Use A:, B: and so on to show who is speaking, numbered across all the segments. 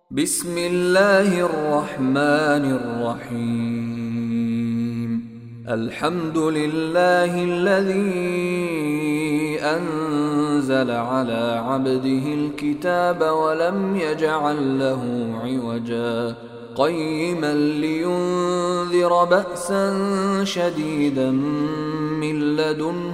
A: بسم الله الرحمن الرحيم. الحمد لله الذي أنزل على عبده الكتاب ولم يجعل له عوجا قيما لينذر بأسا شديدا من لدنه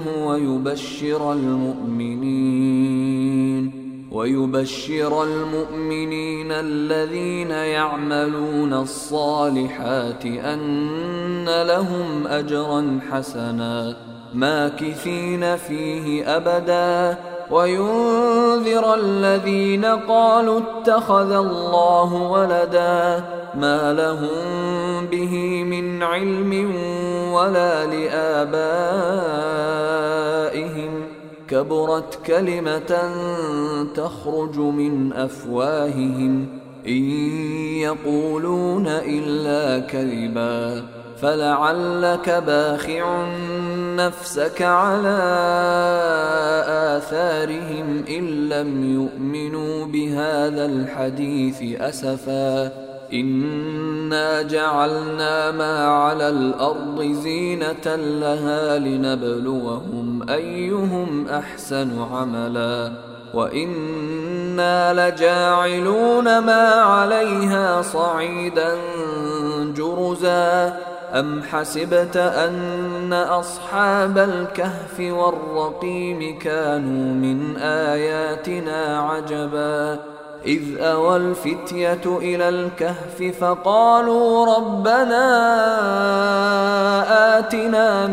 A: ويبشر المؤمنين الذين يعملون الصالحات أن لهم أجرا حسنا ماكثين فيه أبدا وينذر الذين قالوا اتخذ الله ولدا ما لهم به من علم ولا لآبائهم كبرت كلمة تخرج من أفواههم إن يقولون إلا كذبا فلعلك باخع نفسك على آثارهم إن لم يؤمنوا بهذا الحديث أسفا إنا جعلنا ما على الأرض زينة لها لنبلوهم أيهم أحسن عملا وإنا لجاعلون ما عليها صعيدا جرزا أم حسبت أن أصحاب الكهف والرقيم كانوا من آياتنا عجبا إذ أوى الفتية إلى الكهف فقالوا ربنا آتنا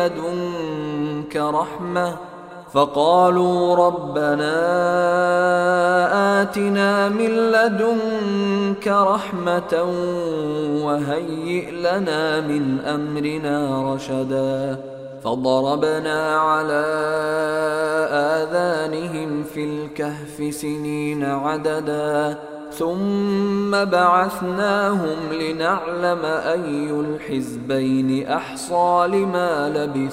A: من لدنك رحمة وهيئ لنا من أمرنا رشدا فضربنا على آذانهم في الكهف سنين عددا ثم بعثناهم لنعلم أي الحزبين أحصى لما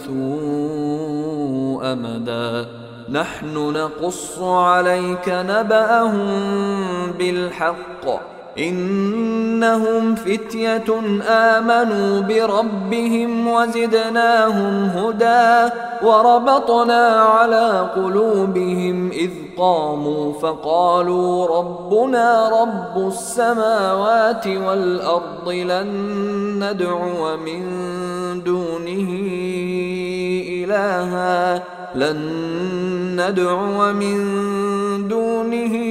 A: لبثوا أمدا نحن نقص عليك نبأهم بالحق إنهم فتية آمنوا بربهم وزدناهم هدى وربطنا على قلوبهم إذ قاموا فقالوا ربنا رب السماوات والأرض لن ندعو من دونه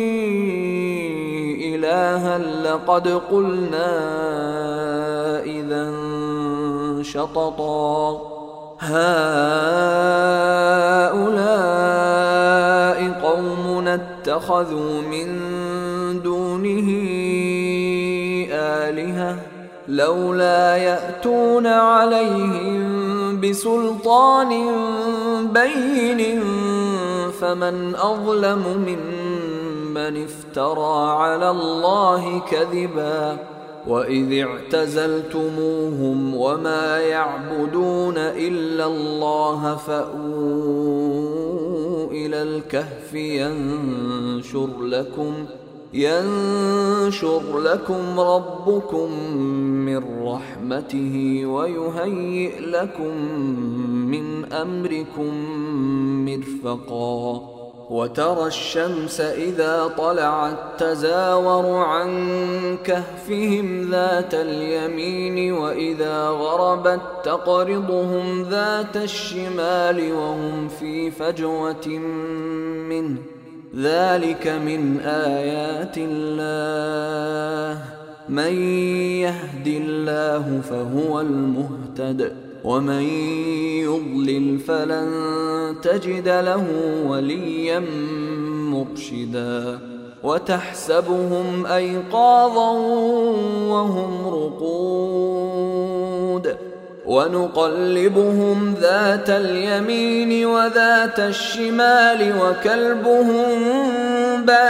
A: إلها لقد قلنا إذا شططا هؤلاء قومنا اتخذوا من دونه آلهة لولا يأتون عليهم بسلطان بين فمن أظلم ممن افترى على الله كذبا وإذ اعتزلتموهم وما يعبدون إلا الله فأووا إلى الكهف ينشر لكم ربكم من رحمته ويهيئ لكم من أمركم مرفقا وترى الشمس إذا طلعت تزاور عن كهفهم ذات اليمين وإذا غربت تقرضهم ذات الشمال وهم في فجوة منه ذلك من آيات الله من يهد الله فهو المهتد ومن يضلل فلن تجد له وليا مرشدا وتحسبهم أيقاظا وهم رقود ونقلبهم ذات اليمين وذات الشمال وكلبهم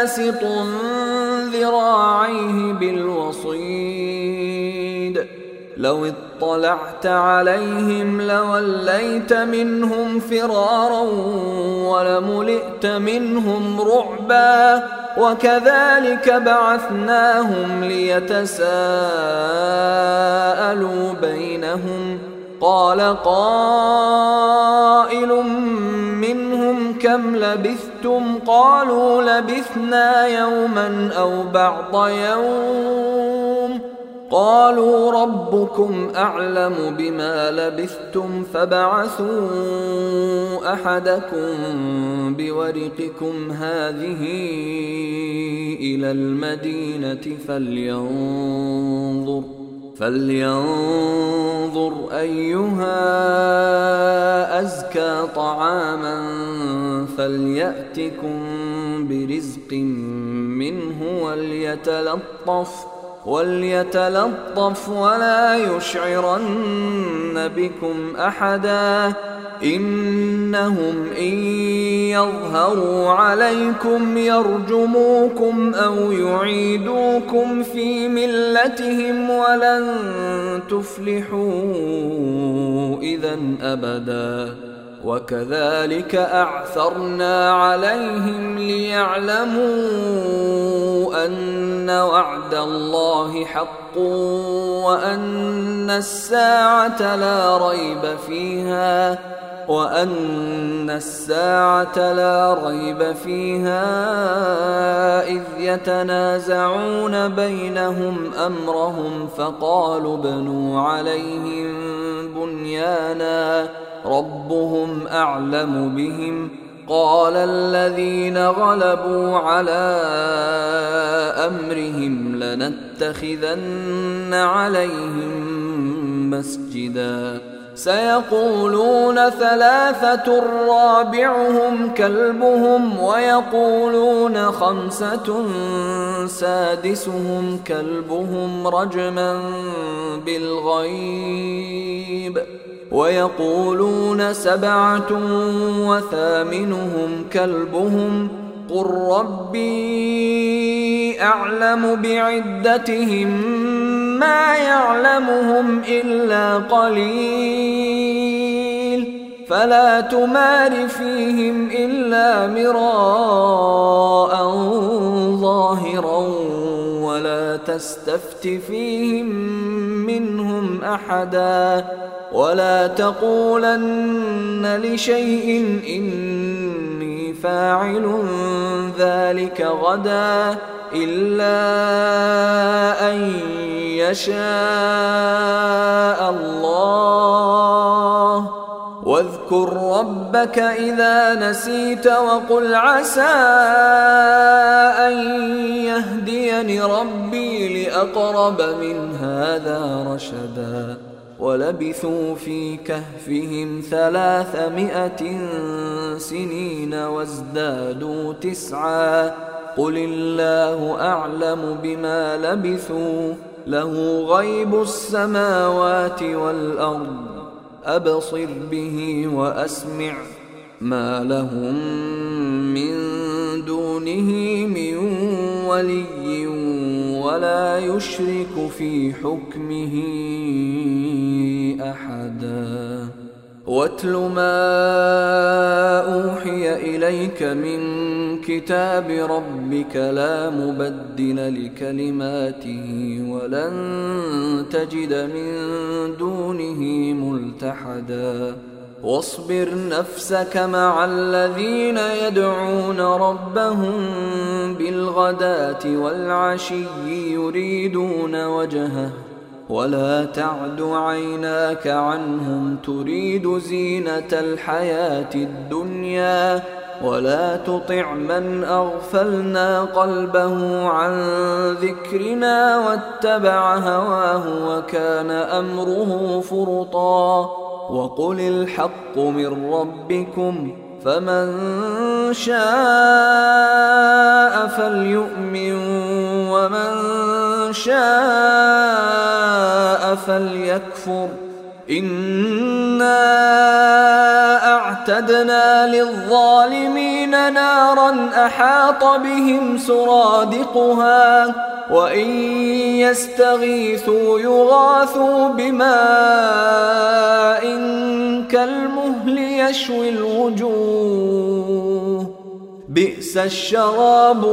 A: باسط ذراعيه بالوصيد لو اطلعت عليهم لوليت منهم فرارا ولملئت منهم رعبا وكذلك بعثناهم ليتساءلوا بينهم قال قائل منهم كم لبثتم قالوا لبثنا يوما أو بعض يوم قالوا ربكم أعلم بما لبثتم فابعثوا أحدكم بورقكم هذه إلى المدينة فلينظر أيها أزكى طعاما فليأتكم برزق منه وليتلطف ولا يشعرن بكم أحدا إنهم إن يظهروا عليكم يرجموكم أو يعيدوكم في ملتهم ولن تفلحوا إذا أبدا وكذلك أعثرنا عليهم ليعلموا أن وعد الله حق وأن الساعة لا ريب فيها إذ يتنازعون بينهم أمرهم فقالوا ابنوا عليهم بنيانا ربهم أعلم بهم قال الذين غلبوا على أمرهم لنتخذن عليهم مسجدا سيقولون ثلاثة رابعهم كلبهم ويقولون خمسة سادسهم كلبهم رجما بالغيب ويقولون سبعة وثامنهم كلبهم قل ربي أعلم بعدتهم ما يعلمهم إلا قليل فلا تمار فيهم إلا مراء ظاهرا ولا تستفت فيهم منهم أحدا ولا تقولن لشيء إني فاعل ذلك غدا إلا أن يشاء الله واذكر ربك إذا نسيت وقل عسى أن يهديني ربي لأقرب من هذا رشدا ولبثوا في كهفهم 300 سنين وازدادوا 9 قل الله أعلم بما لبثوا له غيب السماوات والأرض أبصر به وأسمع ما لهم من دونه من ولي ولا يشرك في حكمه أحدا واتل ما أوحي إليك من كتاب ربك لا مبدل لكلماته ولن تجد من دونه ملتحدا واصبر نفسك مع الذين يدعون ربهم بالغداة والعشي يريدون وجهه ولا تعد عيناك عنهم تريد زينة الحياة الدنيا ولا تطع من أغفلنا قلبه عن ذكرنا واتبع هواه وكان أمره فرطا وقل الحق من ربكم فمن شاء فليؤمن ومن شاء فليكفر إنا أعتدنا للظالمين نارا أحاط بهم سرادقها وإن يستغيثوا يغاثوا بماء كالمهل يشوي الوجوه بئس الشراب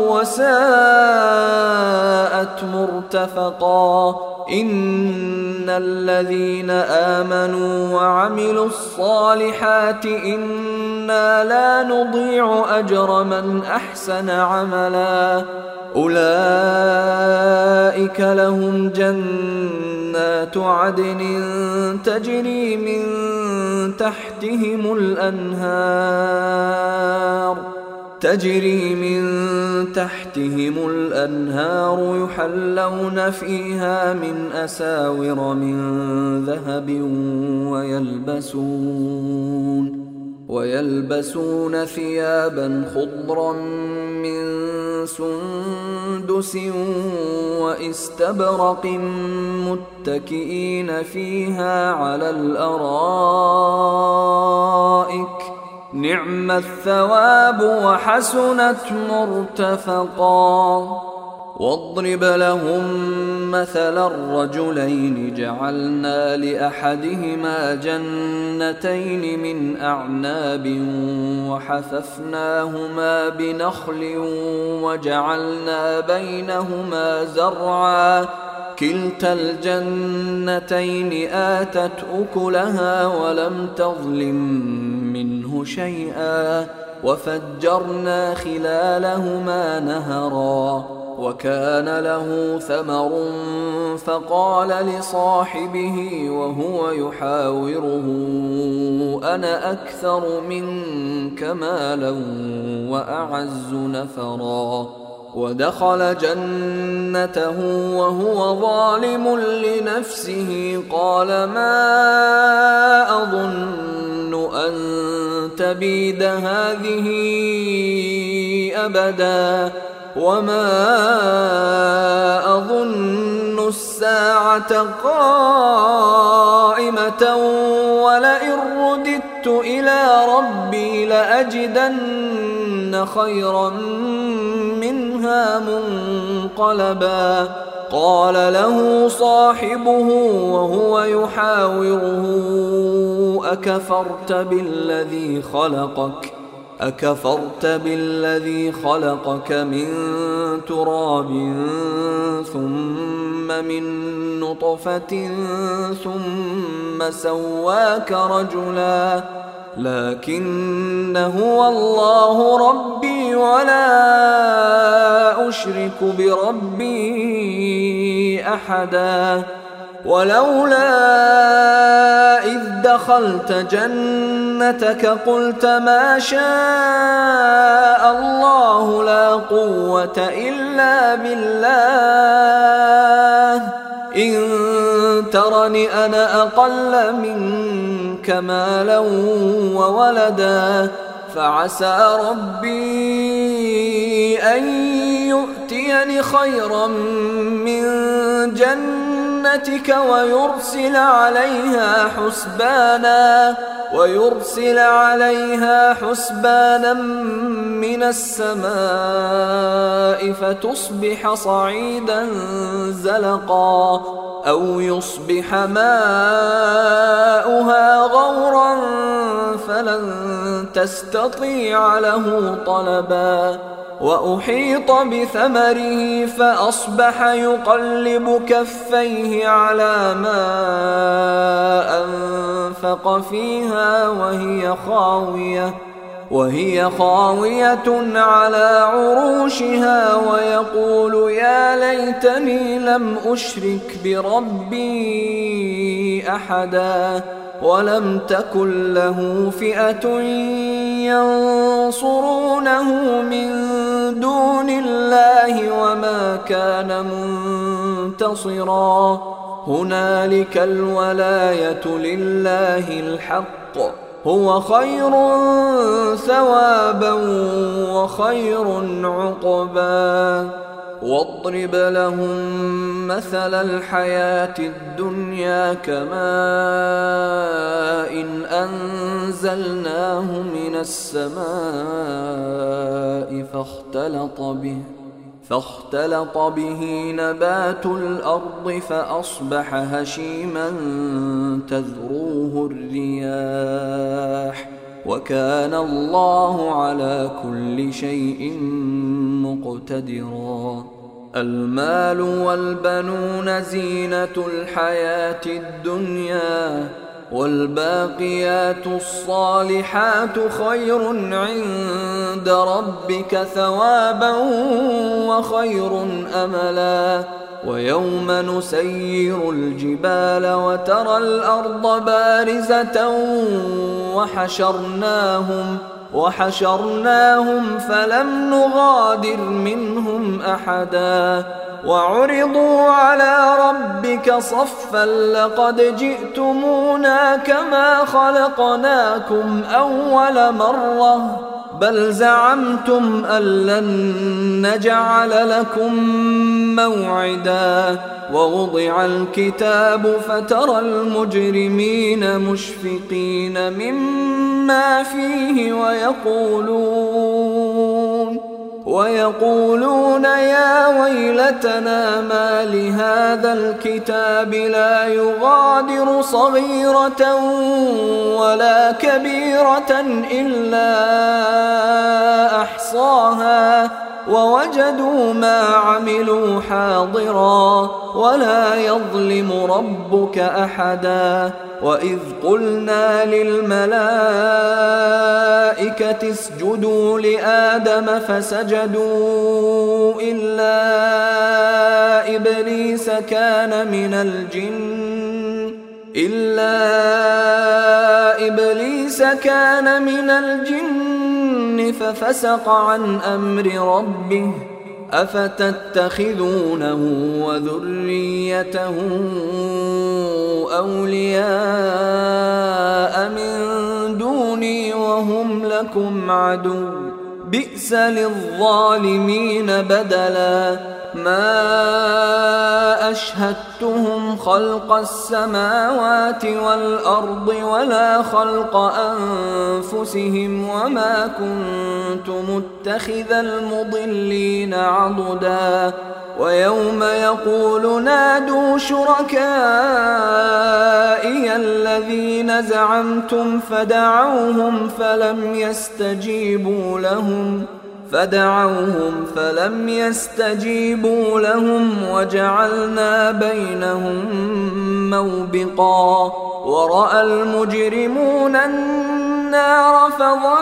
A: وساءت مرتفقا إن الذين آمنوا وعملوا الصالحات إنا لا نضيع أجر من أحسن عملا أولئك لهم جنات عدن تجري من تحتهم الأنهار يحلون فيها من أساور من ذهب ويلبسون ثيابا خضرا من سندس واستبرق متكئين فيها على الأرائك نعم الثواب وحسنت مرتفقا واضرب لهم مثل الرجلين جعلنا لأحدهما جنتين من أعناب وحففناهما بنخل وجعلنا بينهما زرعا كلتا الجنتين آتت أكلها ولم تظلم منه شيئا وفجرنا خلالهما نهرا وكان له ثمر فقال لصاحبه وهو يحاوره أنا أكثر منك مالا وأعز نفرا ودخل جنته وهو ظالم لنفسه قال ما أظن أن تبيد هذه أبدا وما أظن الساعة قائمة ولئن رددت إلى ربي لأجدن خيرا منها منقلبا قال له صاحبه وهو يحاوره أكفرت بالذي خلقك من تراب ثم من نطفة ثم سواك رجلا لكن هو الله ربي ولا أشرك بربي أحدا ولولا إذ دخلت جنتك قلت ما شاء الله لا قوة إلا بالله إن ترني أنا أقل منك مالا وولدا فعسى ربي أن يؤتيني خيرا من جنتك ويرسل عليها حسبانا من السماء فتصبح صعيدا زلقا أو يصبح ماؤها غورا فلن تستطيع له طلبا وأحيط بثمره فأصبح يقلب كفيه على ما أنفق فيها وهي خاوية على عروشها ويقول يا ليتني لم أشرك بربي أحدا ولم تكن له فئة ينصرونه من دون الله وما كان منتصرا هنالك الولاية لله الحق هو خير ثوابا وخير عقبا واضرب لهم مثل الحياة الدنيا كماء إن أنزلناه من السماء فاختلط به نبات الأرض فأصبح هشيما تذروه الرياح وكان الله على كل شيء مقتدرا. المال والبنون زينة الحياة الدنيا والباقيات الصالحات خير عند ربك ثوابا وخير أملا. ويوم نسير الجبال وترى الأرض بارزة وحشرناهم فلم نغادر منهم أحدا وعرضوا على ربك صفا لقد جئتمونا كما خلقناكم أول مرة بل زعمتم أن لن نجعل لكم موعدا. ووضع الكتاب فترى المجرمين مشفقين مما فيه ويقولون يا ويلتنا ما لهذا الكتاب لا يغادر صغيرة ولا كبيرة إلا أحصاها ووجدوا ما عملوا حاضرا ولا يظلم ربك أحدا. وإذ قلنا للملائكة اسجدوا لآدم فسجدوا إلا إبليس كان من الجن ففسق عن أمر ربه أفتتخذونه وذريته أولياء من دوني وهم لكم عدو بئس للظالمين بدلا. ما أشهدتهم خلق السماوات والأرض ولا خلق أنفسهم وما كنت متخذ المضلين عضدا. ويوم يقول نادوا شركائي الذين زعمتم فدعوهم فلم يستجيبوا لهم وجعلنا بينهم موبقا. ورأى المجرمون النار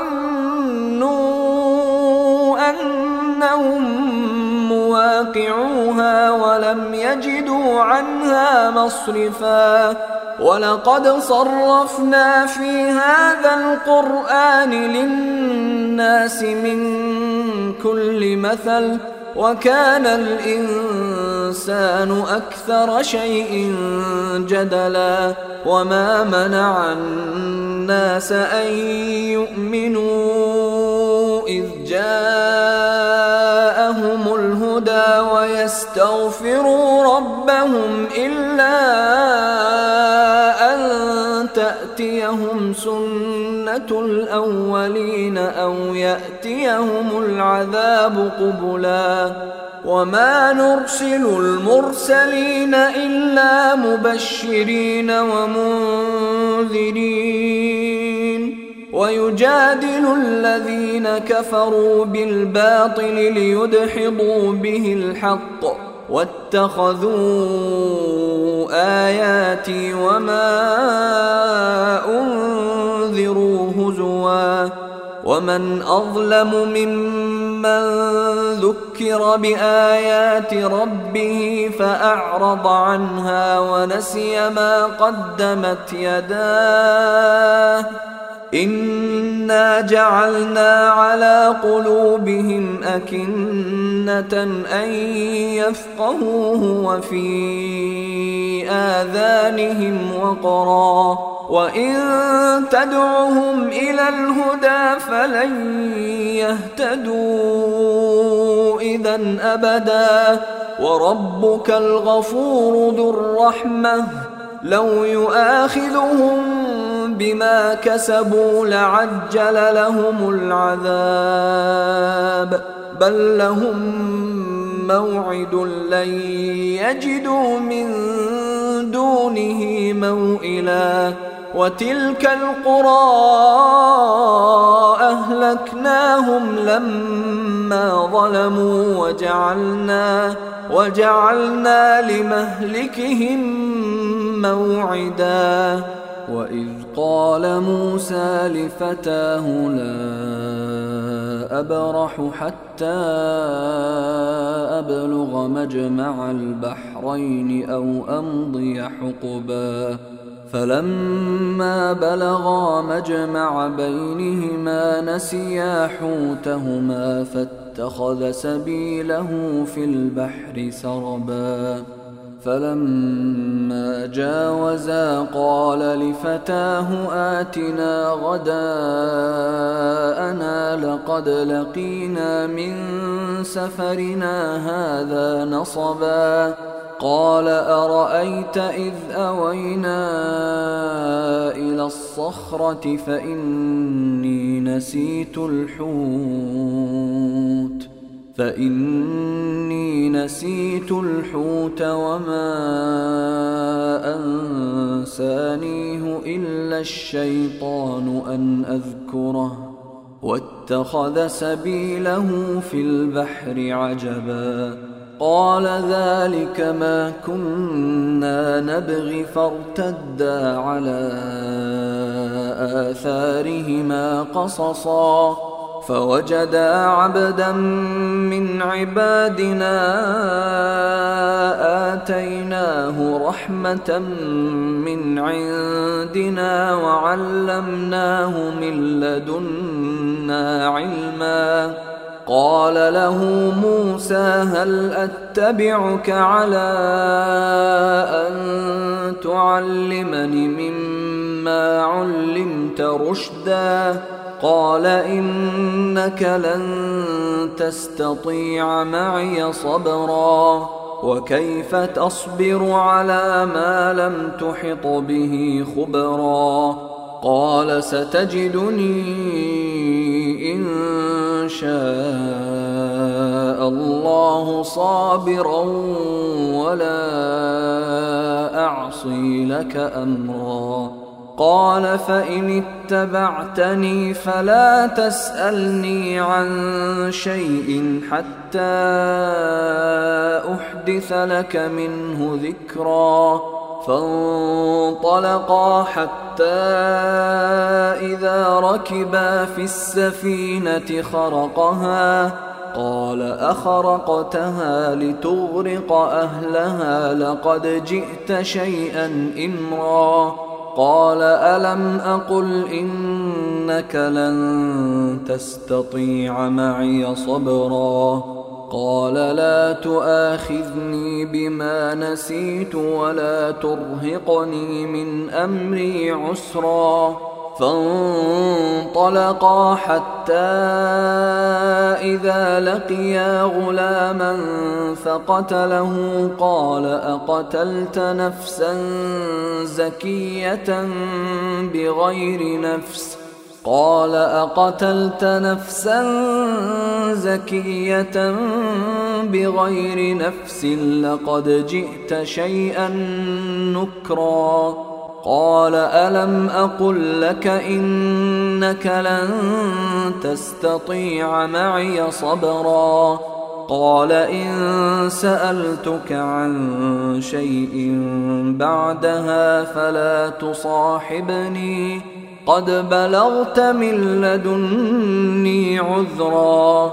A: فظنوا أنهم مواقعوها ولم يجدوا عنها مصرفا. ولقد صرفنا في هذا القرآن للناس من كل مثل وكان الإنسان أكثر شيء جدلا. وما منع الناس أن يؤمنوا إذ جاءهم الهدى ويستغفروا ربهم إلا أن تأتيهم سنة الأولين أو يأتيهم العذاب قبلا. وما نرسل المرسلين إلا مبشرين ومنذرين ويجادل الذين كفروا بالباطل ليدحضوا به الحق واتخذوا آياتي وما أنذروا هزوا. ومن أظلم ممن ذكر بآيات ربه فأعرض عنها ونسي ما قدمت يداه إنا جعلنا على قلوبهم أكنة أن يفقهوه وفي آذانهم وقرا وإن تدعهم إلى الهدى فلن يهتدوا إذا أبدا. وربك الغفور ذو الرحمة لو يؤاخذهم بما كسبوا لعجل لهم العذاب بل لهم موعد لن يجدوا من دونه موئلا وتلك القرى أهلكناهم لما ظلموا وجعلنا لمهلكهم موعدا وإذ قال موسى لفتاه لا أبرح حتى أبلغ مجمع البحرين أو أمضي حقبا فلما بلغا مجمع بينهما نسيا حوتهما فاتخذ سبيله في البحر سربا فلما جاوزا قال لفتاه آتنا غداءنا لقد لقينا من سفرنا هذا نصبا قال أرأيت إذ أوينا إلى الصخرة فإني نسيت الحوت وما أنسانيه إلا الشيطان أن أذكره واتخذ سبيله في البحر عجبا قال ذلك ما كنا نبغي فارتدا على آثارهما قصصا فوجدا عبدا من عبادنا آتيناه رحمة من عندنا وعلمناه من لدنا علما قال له موسى هل أتبعك على أن تعلمني مما علمت رشدا قال إنك لن تستطيع معي صبرا وكيف تصبر على ما لم تحط به خبرا قال ستجدني إن شاء الله صابرا ولا أعصي لك أمرا قال فإن اتبعتني فلا تسألني عن شيء حتى أحدث لك منه ذكرا فانطلقا حتى إذا ركبا في السفينة خرقها قال أخرقتها لتغرق أهلها لقد جئت شيئا إمرا قال ألم أقل إنك لن تستطيع معي صبرا قال لا تؤاخذني بما نسيت ولا ترهقني من أمري عسرا فانطلقا حتى إذا لقيا غلاما فقتله قال أقتلت نفسا زكية بغير نفس قال أقتلت نفسا زكية بغير نفس لقد جئت شيئا نكرا قال ألم أقل لك إنك لن تستطيع معي صبرا قال إن سألتك عن شيء بعدها فلا تصاحبني قد بلغت من لدني عذرا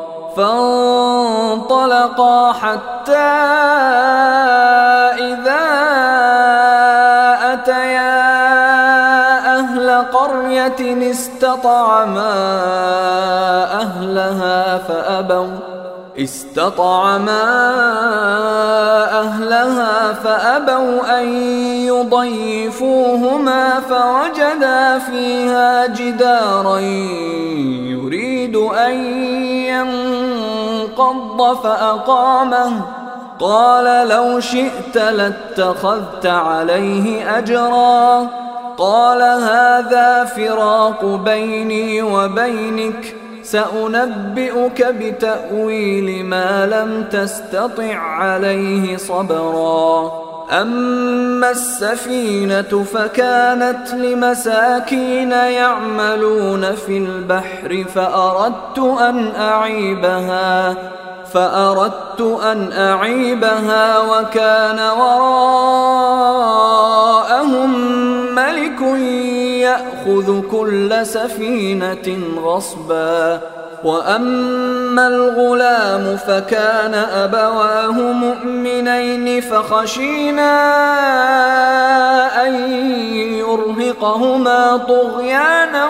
A: فانطلقا حتى إذا أتيا أهل قرية استطعما أهلها فأبوا أن يضيفوهما فوجدا فيها جدارا يريد أن ينقض فأقامه قال لو شئت لاتخذت عليه أجرا قال هذا فراق بيني وبينك سأنبئك بتأويل ما لم تستطع عليه صبرا أما السفينة فكانت لمساكين يعملون في البحر فأردت أن أعيبها وكان وراءهم ملك يأخذ كل سفينة غصبا وأما الغلام فكان أبواه مؤمنين فخشينا أن يرهقهما طغيانا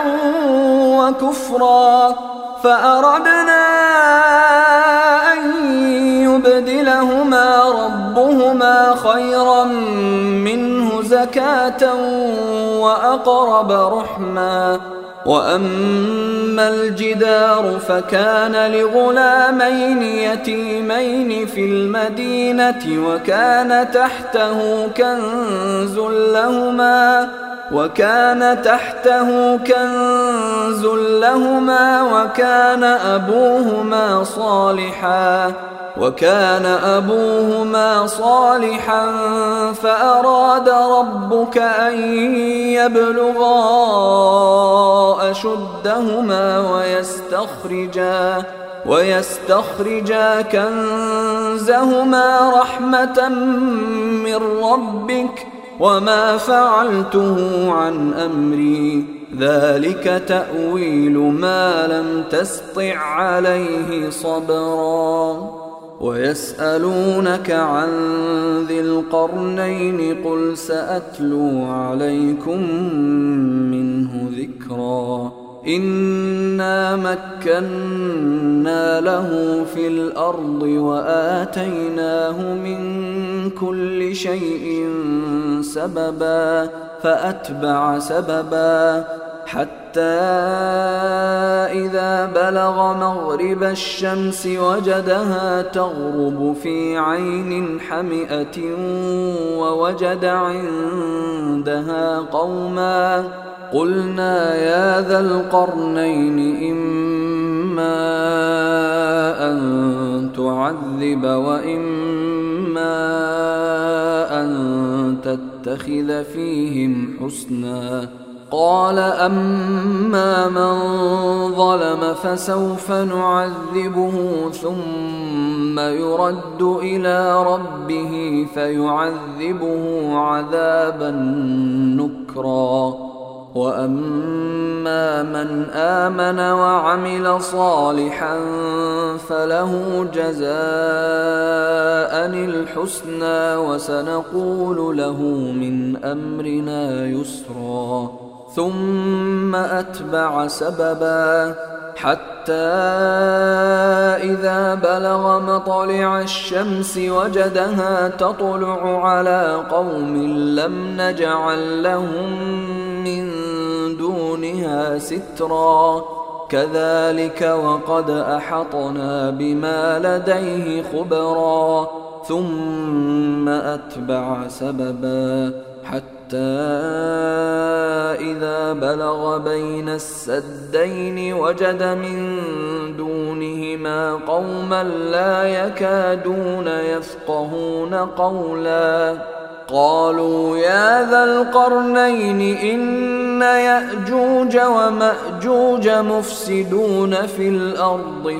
A: وكفرا فأردنا أن يبدلهما ربهما خيرا منه زكاة وأقرب رحما وأما الجدار فكان لغلامين يتيمين في المدينة وكان تحته كنز لهما وكان أبوهما صالحا فأراد ربك أن يبلغا أشدهما ويستخرجا كنزهما رحمة من ربك وما فعلته عن أمري ذلك تأويل ما لم تسطع عليه صبرا ويسألونك عن ذي القرنين قل سأتلو عليكم منه ذكرا إنا مكنا له في الأرض وآتيناه من كل شيء سببا فأتبع سببا حتى إذا بلغ مغرب الشمس وجدها تغرب في عين حمئة ووجد عندها قوما قلنا يا ذا القرنين إما أن تعذب وإما أن تتخذ فيهم حسنا قال أما من ظلم فسوف نعذبه ثم يرد إلى ربه فيعذبه عذابا نكرا وأما من آمن وعمل صالحا فله جزاء الحسنى وسنقول له من أمرنا يسرا ثم أتبع سببا حتى إذا بلغ مطلع الشمس وجدها تطلع على قوم لم نجعل لهم من دونها سترا كذلك وقد أحطنا بما لديه خبرا ثم أتبع سببا حتى إذا بلغ بين السدين وجد من دونهما قوما لا يكادون يفقهون قولا قالوا يا ذا القرنين إن يأجوج ومأجوج مفسدون في الأرض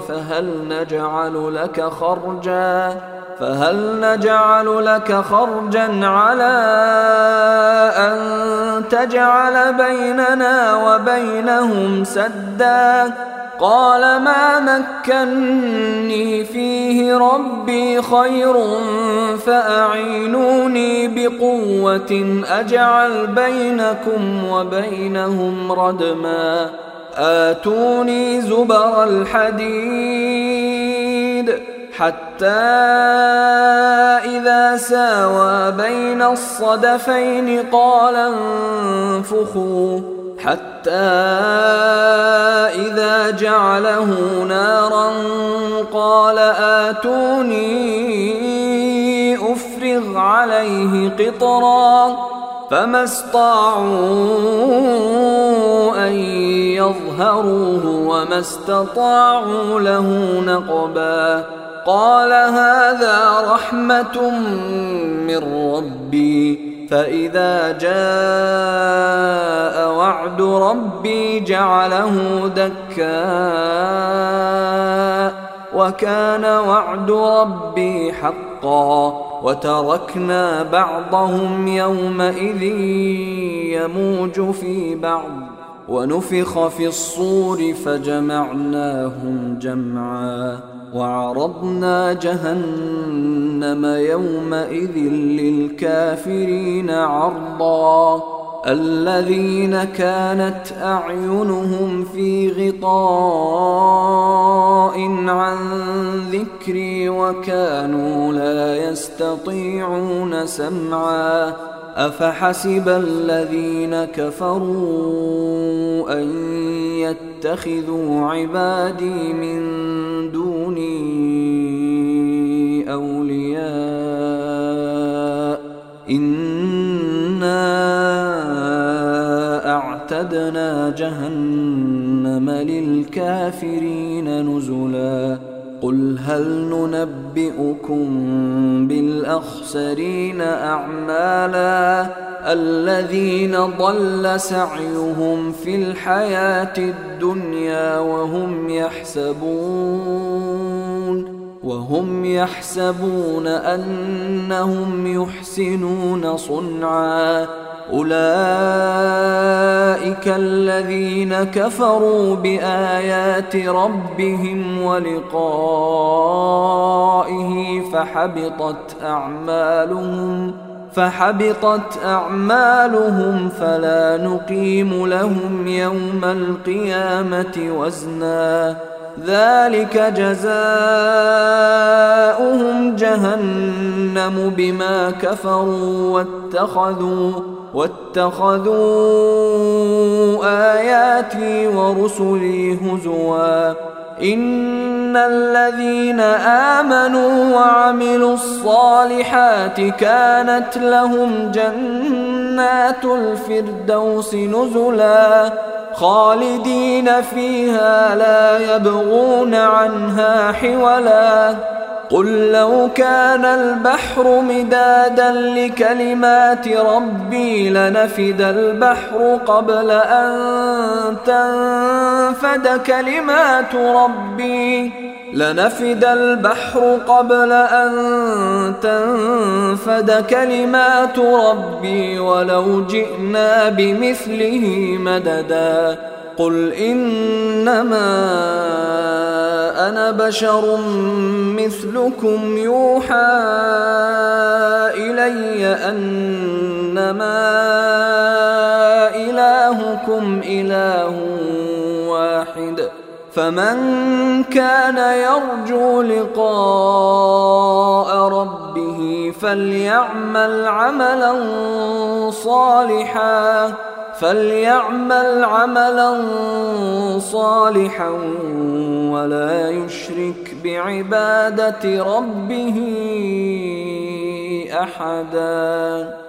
A: فهل نجعل لك خرجا على أن تجعل بيننا وبينهم سدا قال ما مكني فيه ربي خير فأعينوني بقوة أجعل بينكم وبينهم ردما آتوني زبر الحديد حتى إذا ساوى بين الصدفين قال انفخوا حتى إذا جعله نارا قال آتوني أفرغ عليه قطرا فما استطاعوا أن يظهروه وما استطاعوا له نقبا قال هذا رحمة من ربي فإذا جاء وعد ربي جعله دكا وكان وعد ربي حقا وتركنا بعضهم يومئذ يموج في بعض ونفخ في الصور فجمعناهم جمعا وعرضنا جهنم يومئذ للكافرين عرضا الذين كانت أعينهم في غطاء عن ذكري وكانوا لا يستطيعون سمعا أفحسب الذين كفروا أن يتخذوا عبادي من دوني أولياء إنا أعتدنا جهنم للكافرين نزلا قل هل ننبئكم بالأخسرين أعمالا الذين ضل سعيهم في الحياة الدنيا وهم يحسبون أنهم يحسنون صنعا أولئك الذين كفروا بآيات ربهم ولقائه فحبطت أعمالهم فلا نقيم لهم يوم القيامة وزنا ذلك جزاؤهم جهنم بما كفروا واتخذوا آياتي ورسلي هزوا إن الذين آمنوا وعملوا الصالحات كانت لهم جنات الفردوس نزلا خالدين فيها لا يبغون عنها حولا قل لو كان البحر مدادا لكلمات ربي لنفد البحر قبل أن تنفد كلمات ربي ولو جئنا بمثله مددا قل إنما أنا بشر مثلكم يوحى إلي أنما إلهكم إله واحد فمن كان يرجو لقاء ربه فليعمل عملا صالحا ولا يشرك بعبادة ربه أحدا.